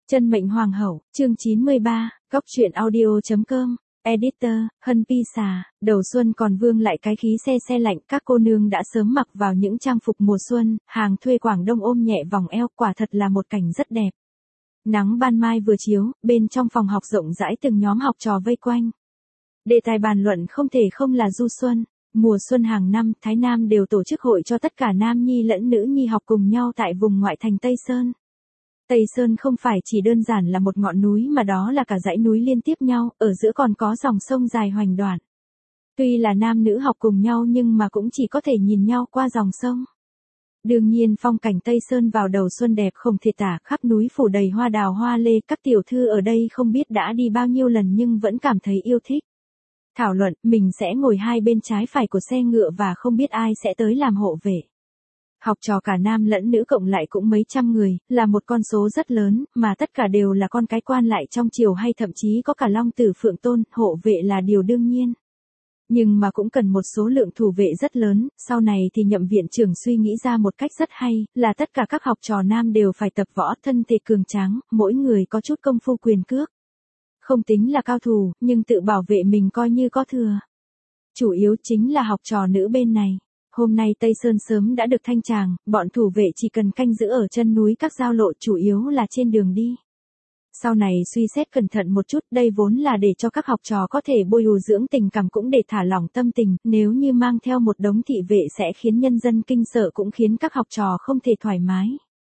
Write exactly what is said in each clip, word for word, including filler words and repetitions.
Chân mệnh hoàng hậu, chương chín mươi ba, góc truyện audio chấm com, editor, Hân Pi Xà, đầu xuân còn vương lại cái khí se se lạnh, các cô nương đã sớm mặc vào những trang phục mùa xuân, hàng thuê Quảng Đông ôm nhẹ vòng eo, quả thật là một cảnh rất đẹp. Nắng ban mai vừa chiếu, bên trong phòng học rộng rãi từng nhóm học trò vây quanh. Đề tài bàn luận không thể không là du xuân. Mùa xuân hàng năm, Thái Nam đều tổ chức hội cho tất cả nam nhi lẫn nữ nhi học cùng nhau tại vùng ngoại thành Tây Sơn. Tây Sơn không phải chỉ đơn giản là một ngọn núi mà đó là cả dãy núi liên tiếp nhau, ở giữa còn có dòng sông dài hoành đoạn. Tuy là nam nữ học cùng nhau nhưng mà cũng chỉ có thể nhìn nhau qua dòng sông. Đương nhiên phong cảnh Tây Sơn vào đầu xuân đẹp không thể tả, khắp núi phủ đầy hoa đào hoa lê, các tiểu thư ở đây không biết đã đi bao nhiêu lần nhưng vẫn cảm thấy yêu thích. Thảo luận, mình sẽ ngồi hai bên trái phải của xe ngựa và không biết ai sẽ tới làm hộ vệ. Học trò cả nam lẫn nữ cộng lại cũng mấy trăm người, là một con số rất lớn, mà tất cả đều là con cái quan lại trong triều hay thậm chí có cả long tử phượng tôn, hộ vệ là điều đương nhiên. Nhưng mà cũng cần một số lượng thủ vệ rất lớn, sau này thì nhậm viện trưởng suy nghĩ ra một cách rất hay, là tất cả các học trò nam đều phải tập võ, thân thể cường tráng, mỗi người có chút công phu quyền cước. Không tính là cao thủ, nhưng tự bảo vệ mình coi như có thừa. Chủ yếu chính là học trò nữ bên này. Hôm nay Tây Sơn sớm đã được thanh tràng, bọn thủ vệ chỉ cần canh giữ ở chân núi các giao lộ, chủ yếu là trên đường đi. Sau này suy xét cẩn thận một chút, đây vốn là để cho các học trò có thể bồi bổ dưỡng tình cảm cũng để thả lỏng tâm tình, nếu như mang theo một đống thị vệ sẽ khiến nhân dân kinh sợ cũng khiến các học trò không thể thoải mái.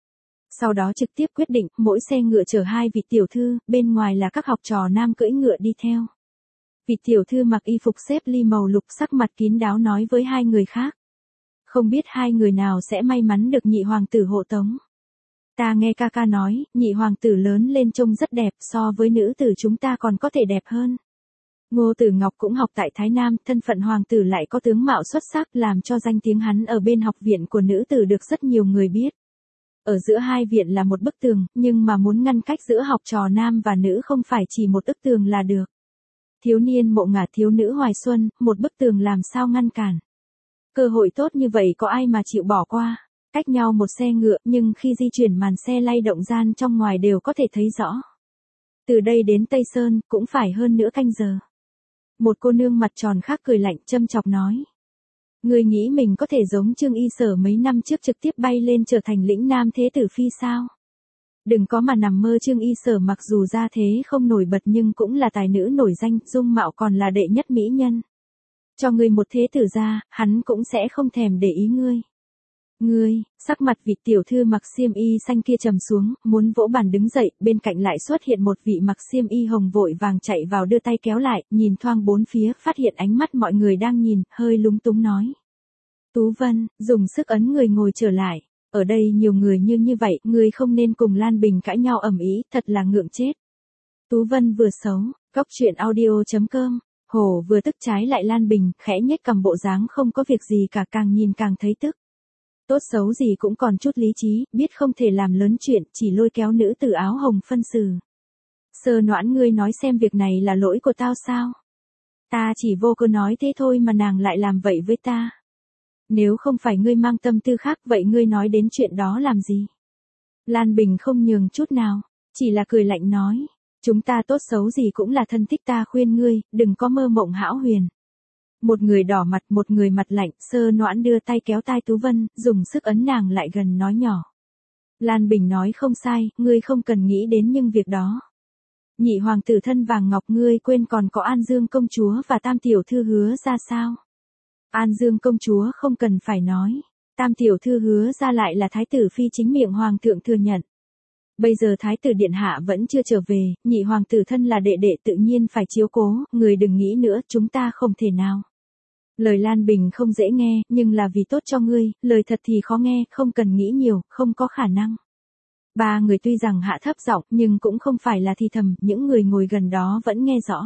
Sau đó trực tiếp quyết định, mỗi xe ngựa chở hai vị tiểu thư, bên ngoài là các học trò nam cưỡi ngựa đi theo. Vị tiểu thư mặc y phục xếp ly màu lục, sắc mặt kín đáo nói với hai người khác. Không biết hai người nào sẽ may mắn được nhị hoàng tử hộ tống. Ta nghe ca ca nói, nhị hoàng tử lớn lên trông rất đẹp, so với nữ tử chúng ta còn có thể đẹp hơn. Ngô Tử Ngọc cũng học tại Thái Nam, thân phận hoàng tử lại có tướng mạo xuất sắc, làm cho danh tiếng hắn ở bên học viện của nữ tử được rất nhiều người biết. Ở giữa hai viện là một bức tường, nhưng mà muốn ngăn cách giữa học trò nam và nữ không phải chỉ một bức tường là được. Thiếu niên mộ ngả, thiếu nữ hoài xuân, một bức tường làm sao ngăn cản. Cơ hội tốt như vậy có ai mà chịu bỏ qua. Cách nhau một xe ngựa, nhưng khi di chuyển màn xe lay động, gian trong ngoài đều có thể thấy rõ. Từ đây đến Tây Sơn, cũng phải hơn nửa canh giờ. Một cô nương mặt tròn khác cười lạnh châm chọc nói. Người nghĩ mình có thể giống Trương Y Sở mấy năm trước trực tiếp bay lên trở thành lĩnh nam thế tử phi sao? Đừng có mà nằm mơ, Trương Y Sở mặc dù ra thế không nổi bật nhưng cũng là tài nữ nổi danh, dung mạo còn là đệ nhất mỹ nhân. Cho ngươi một thế tử ra, hắn cũng sẽ không thèm để ý ngươi. Ngươi, sắc mặt vị tiểu thư mặc xiêm y xanh kia trầm xuống, muốn vỗ bàn đứng dậy, bên cạnh lại xuất hiện một vị mặc xiêm y hồng vội vàng chạy vào đưa tay kéo lại, nhìn thoáng bốn phía, phát hiện ánh mắt mọi người đang nhìn, hơi lúng túng nói. Tú Vân, dùng sức ấn người ngồi trở lại, ở đây nhiều người như như vậy, ngươi không nên cùng Lan Bình cãi nhau ầm ĩ, thật là ngượng chết. Tú Vân vừa xấu, góc truyện audio chấm com. Hồ vừa tức trái lại Lan Bình, khẽ nhếch cầm bộ dáng không có việc gì cả, càng nhìn càng thấy tức. Tốt xấu gì cũng còn chút lý trí, biết không thể làm lớn chuyện, chỉ lôi kéo nữ tử áo hồng phân xử. Sơ Noãn, ngươi nói xem việc này là lỗi của tao sao? Ta chỉ vô cớ nói thế thôi mà nàng lại làm vậy với ta. Nếu không phải ngươi mang tâm tư khác, vậy ngươi nói đến chuyện đó làm gì? Lan Bình không nhường chút nào, chỉ là cười lạnh nói. Chúng ta tốt xấu gì cũng là thân thích, ta khuyên ngươi, đừng có mơ mộng hão huyền. Một người đỏ mặt, một người mặt lạnh, Sơ Noãn đưa tay kéo tai Tú Vân, dùng sức ấn nàng lại gần nói nhỏ. Lan Bình nói không sai, ngươi không cần nghĩ đến những việc đó. Nhị hoàng tử thân vàng ngọc, ngươi quên còn có An Dương công chúa và Tam tiểu thư Hứa ra sao? An Dương công chúa không cần phải nói, Tam tiểu thư Hứa ra lại là thái tử phi chính miệng hoàng thượng thừa nhận. Bây giờ thái tử điện hạ vẫn chưa trở về, nhị hoàng tử thân là đệ đệ tự nhiên phải chiếu cố, người đừng nghĩ nữa, chúng ta không thể nào. Lời Lan Bình không dễ nghe, nhưng là vì tốt cho ngươi, lời thật thì khó nghe, không cần nghĩ nhiều, không có khả năng. Ba người tuy rằng hạ thấp giọng, nhưng cũng không phải là thì thầm, những người ngồi gần đó vẫn nghe rõ.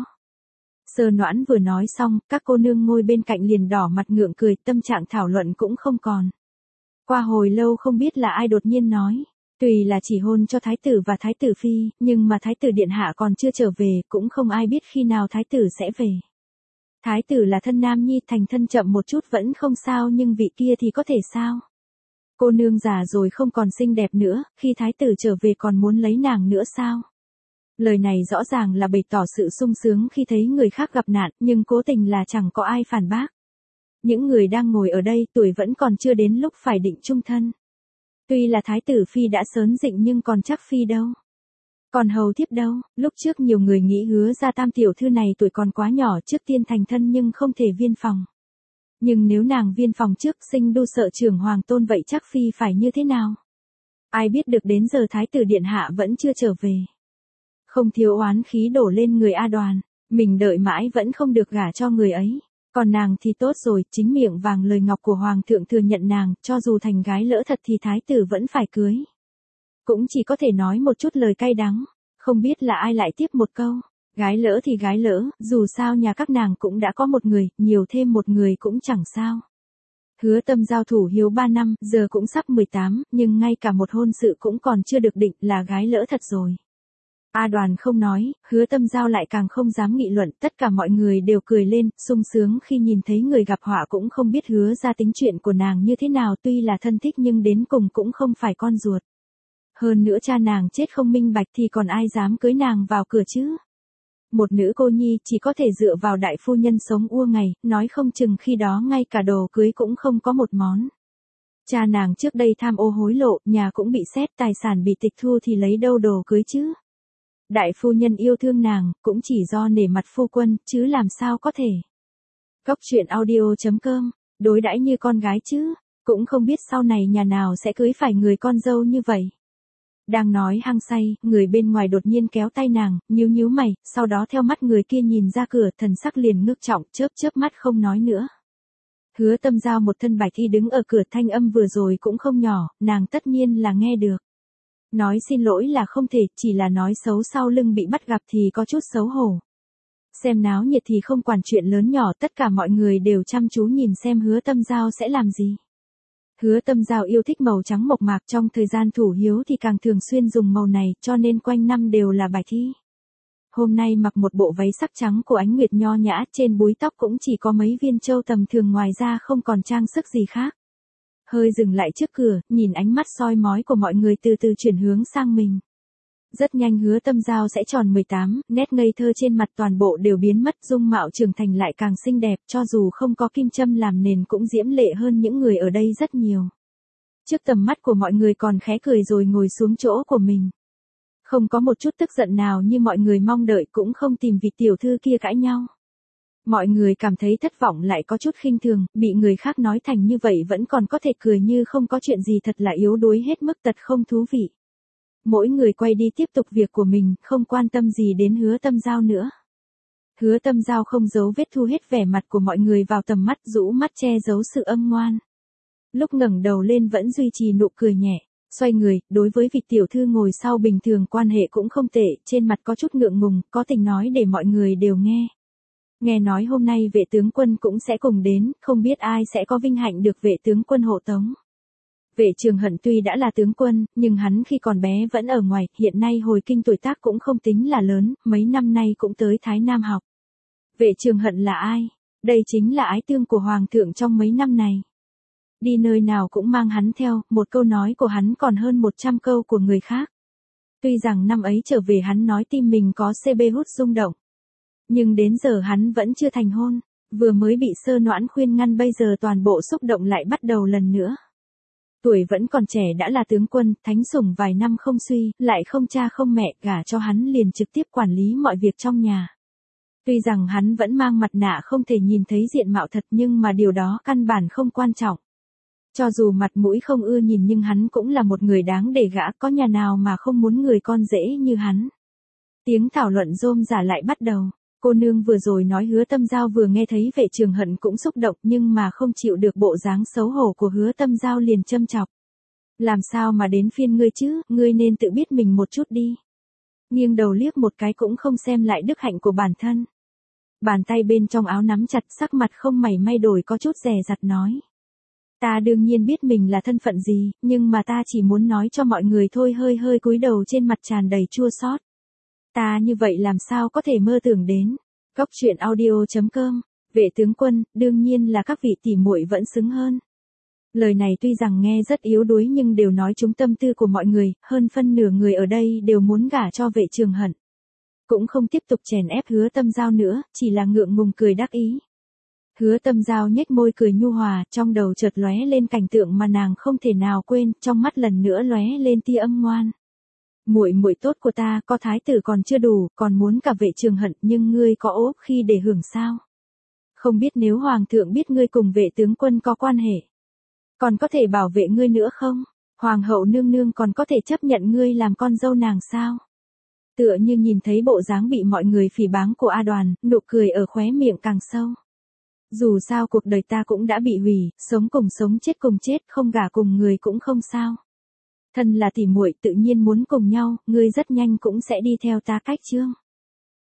Sơ Noãn vừa nói xong, các cô nương ngồi bên cạnh liền đỏ mặt ngượng cười, tâm trạng thảo luận cũng không còn. Qua hồi lâu không biết là ai đột nhiên nói. Tùy là chỉ hôn cho thái tử và thái tử phi, nhưng mà thái tử điện hạ còn chưa trở về, cũng không ai biết khi nào thái tử sẽ về. Thái tử là thân nam nhi, thành thân chậm một chút vẫn không sao, nhưng vị kia thì có thể sao? Cô nương già rồi không còn xinh đẹp nữa, khi thái tử trở về còn muốn lấy nàng nữa sao? Lời này rõ ràng là bày tỏ sự sung sướng khi thấy người khác gặp nạn, nhưng cố tình là chẳng có ai phản bác. Những người đang ngồi ở đây tuổi vẫn còn chưa đến lúc phải định chung thân. Tuy là thái tử phi đã sớn dịnh nhưng còn chắc phi đâu. Còn hầu thiếp đâu, lúc trước nhiều người nghĩ Hứa gia tam tiểu thư này tuổi còn quá nhỏ trước tiên thành thân nhưng không thể viên phòng. Nhưng nếu nàng viên phòng trước sinh đô sợ trưởng hoàng tôn vậy chắc phi phải như thế nào? Ai biết được đến giờ thái tử điện hạ vẫn chưa trở về. Không thiếu oán khí đổ lên người A Đoàn, mình đợi mãi vẫn không được gả cho người ấy. Còn nàng thì tốt rồi, chính miệng vàng lời ngọc của hoàng thượng thừa nhận nàng, cho dù thành gái lỡ thật thì thái tử vẫn phải cưới. Cũng chỉ có thể nói một chút lời cay đắng, không biết là ai lại tiếp một câu. Gái lỡ thì gái lỡ, dù sao nhà các nàng cũng đã có một người, nhiều thêm một người cũng chẳng sao. Hứa Tâm giao thủ hiếu ba năm, giờ cũng sắp mười tám, nhưng ngay cả một hôn sự cũng còn chưa được định là gái lỡ thật rồi. A Đoàn không nói, Hứa Tâm giao lại càng không dám nghị luận, tất cả mọi người đều cười lên, sung sướng khi nhìn thấy người gặp họa cũng không biết hứa ra tính chuyện của nàng như thế nào, tuy là thân thích nhưng đến cùng cũng không phải con ruột. Hơn nữa cha nàng chết không minh bạch thì còn ai dám cưới nàng vào cửa chứ. Một nữ cô nhi chỉ có thể dựa vào đại phu nhân sống ua ngày, nói không chừng khi đó ngay cả đồ cưới cũng không có một món. Cha nàng trước đây tham ô hối lộ, nhà cũng bị xét, tài sản bị tịch thu thì lấy đâu đồ cưới chứ. Đại phu nhân yêu thương nàng, cũng chỉ do nể mặt phu quân, chứ làm sao có thể. Góc truyện audio chấm com, đối đãi như con gái chứ, cũng không biết sau này nhà nào sẽ cưới phải người con dâu như vậy. Đang nói hăng say, người bên ngoài đột nhiên kéo tay nàng, nhíu nhíu mày, sau đó theo mắt người kia nhìn ra cửa, thần sắc liền ngước trọng, chớp chớp mắt không nói nữa. Hứa Tâm giao một thân bạch y đứng ở cửa, thanh âm vừa rồi cũng không nhỏ, nàng tất nhiên là nghe được. Nói xin lỗi là không thể, chỉ là nói xấu sau lưng bị bắt gặp thì có chút xấu hổ. Xem náo nhiệt thì không quản chuyện lớn nhỏ, tất cả mọi người đều chăm chú nhìn xem Hứa Tâm giao sẽ làm gì. Hứa Tâm giao yêu thích màu trắng mộc mạc, trong thời gian thủ hiếu thì càng thường xuyên dùng màu này, cho nên quanh năm đều là bạch y. Hôm nay mặc một bộ váy sắc trắng của ánh nguyệt nho nhã, trên búi tóc cũng chỉ có mấy viên châu tầm thường, ngoài ra không còn trang sức gì khác. Hơi dừng lại trước cửa, nhìn ánh mắt soi mói của mọi người từ từ chuyển hướng sang mình. Rất nhanh Hứa Tâm giao sẽ tròn mười tám, nét ngây thơ trên mặt toàn bộ đều biến mất, dung mạo trưởng thành lại càng xinh đẹp, cho dù không có kim châm làm nền cũng diễm lệ hơn những người ở đây rất nhiều. Trước tầm mắt của mọi người còn khẽ cười rồi ngồi xuống chỗ của mình. Không có một chút tức giận nào như mọi người mong đợi, cũng không tìm vị tiểu thư kia cãi nhau. Mọi người cảm thấy thất vọng lại có chút khinh thường, bị người khác nói thành như vậy vẫn còn có thể cười như không có chuyện gì, thật là yếu đuối hết mức, tật không thú vị. Mỗi người quay đi tiếp tục việc của mình, không quan tâm gì đến Hứa Tâm giao nữa. Hứa Tâm giao không giấu vết thu hết vẻ mặt của mọi người vào tầm mắt, rũ mắt che giấu sự âm ngoan. Lúc ngẩng đầu lên vẫn duy trì nụ cười nhẹ, xoay người, đối với vị tiểu thư ngồi sau bình thường quan hệ cũng không tệ, trên mặt có chút ngượng ngùng, có tình nói để mọi người đều nghe. Nghe nói hôm nay vệ tướng quân cũng sẽ cùng đến, không biết ai sẽ có vinh hạnh được vệ tướng quân hộ tống. Vệ Trường Hận tuy đã là tướng quân, nhưng hắn khi còn bé vẫn ở ngoài, hiện nay hồi kinh tuổi tác cũng không tính là lớn, mấy năm nay cũng tới Thái Nam học. Vệ Trường Hận là ai? Đây chính là ái tương của Hoàng thượng trong mấy năm này. Đi nơi nào cũng mang hắn theo, một câu nói của hắn còn hơn một trăm câu của người khác. Tuy rằng năm ấy trở về hắn nói tim mình có xê bê hút rung động. Nhưng đến giờ hắn vẫn chưa thành hôn, vừa mới bị Sơ Noãn khuyên ngăn, bây giờ toàn bộ xúc động lại bắt đầu lần nữa. Tuổi vẫn còn trẻ đã là tướng quân, thánh sủng vài năm không suy, lại không cha không mẹ, gả cho hắn liền trực tiếp quản lý mọi việc trong nhà. Tuy rằng hắn vẫn mang mặt nạ không thể nhìn thấy diện mạo thật, nhưng mà điều đó căn bản không quan trọng. Cho dù mặt mũi không ưa nhìn nhưng hắn cũng là một người đáng để gả, có nhà nào mà không muốn người con rể như hắn. Tiếng thảo luận rôm rả lại bắt đầu. Cô nương vừa rồi nói Hứa Tâm giao vừa nghe thấy Vệ Trường Hận cũng xúc động, nhưng mà không chịu được bộ dáng xấu hổ của Hứa Tâm giao liền châm chọc. Làm sao mà đến phiên ngươi chứ, ngươi nên tự biết mình một chút đi. Nghiêng đầu liếc một cái cũng không xem lại đức hạnh của bản thân. Bàn tay bên trong áo nắm chặt, sắc mặt không mảy may đổi, có chút dè dặt nói. Ta đương nhiên biết mình là thân phận gì, nhưng mà ta chỉ muốn nói cho mọi người thôi, hơi hơi cúi đầu trên mặt tràn đầy chua xót. Ta như vậy làm sao có thể mơ tưởng đến. Góc truyện audio chấm com, vệ tướng quân, đương nhiên là các vị tỷ muội vẫn xứng hơn. Lời này tuy rằng nghe rất yếu đuối nhưng đều nói trúng tâm tư của mọi người, hơn phân nửa người ở đây đều muốn gả cho Vệ Trường Hận. Cũng không tiếp tục chèn ép Hứa Tâm Giao nữa, chỉ là ngượng ngùng cười đắc ý. Hứa Tâm Giao nhếch môi cười nhu hòa, trong đầu chợt lóe lên cảnh tượng mà nàng không thể nào quên, trong mắt lần nữa lóe lên tia âm ngoan. Muội muội tốt của ta, có thái tử còn chưa đủ, còn muốn cả Vệ Trường Hận, nhưng ngươi có ốp khi để hưởng sao? Không biết nếu hoàng thượng biết ngươi cùng Vệ tướng quân có quan hệ, còn có thể bảo vệ ngươi nữa không? Hoàng hậu nương nương còn có thể chấp nhận ngươi làm con dâu nàng sao? Tựa như nhìn thấy bộ dáng bị mọi người phỉ báng của A Đoàn, nụ cười ở khóe miệng càng sâu. Dù sao cuộc đời ta cũng đã bị hủy, sống cùng sống chết cùng chết, không gả cùng người cũng không sao. Thân là tỉ muội tự nhiên muốn cùng nhau, ngươi rất nhanh cũng sẽ đi theo ta cách chương.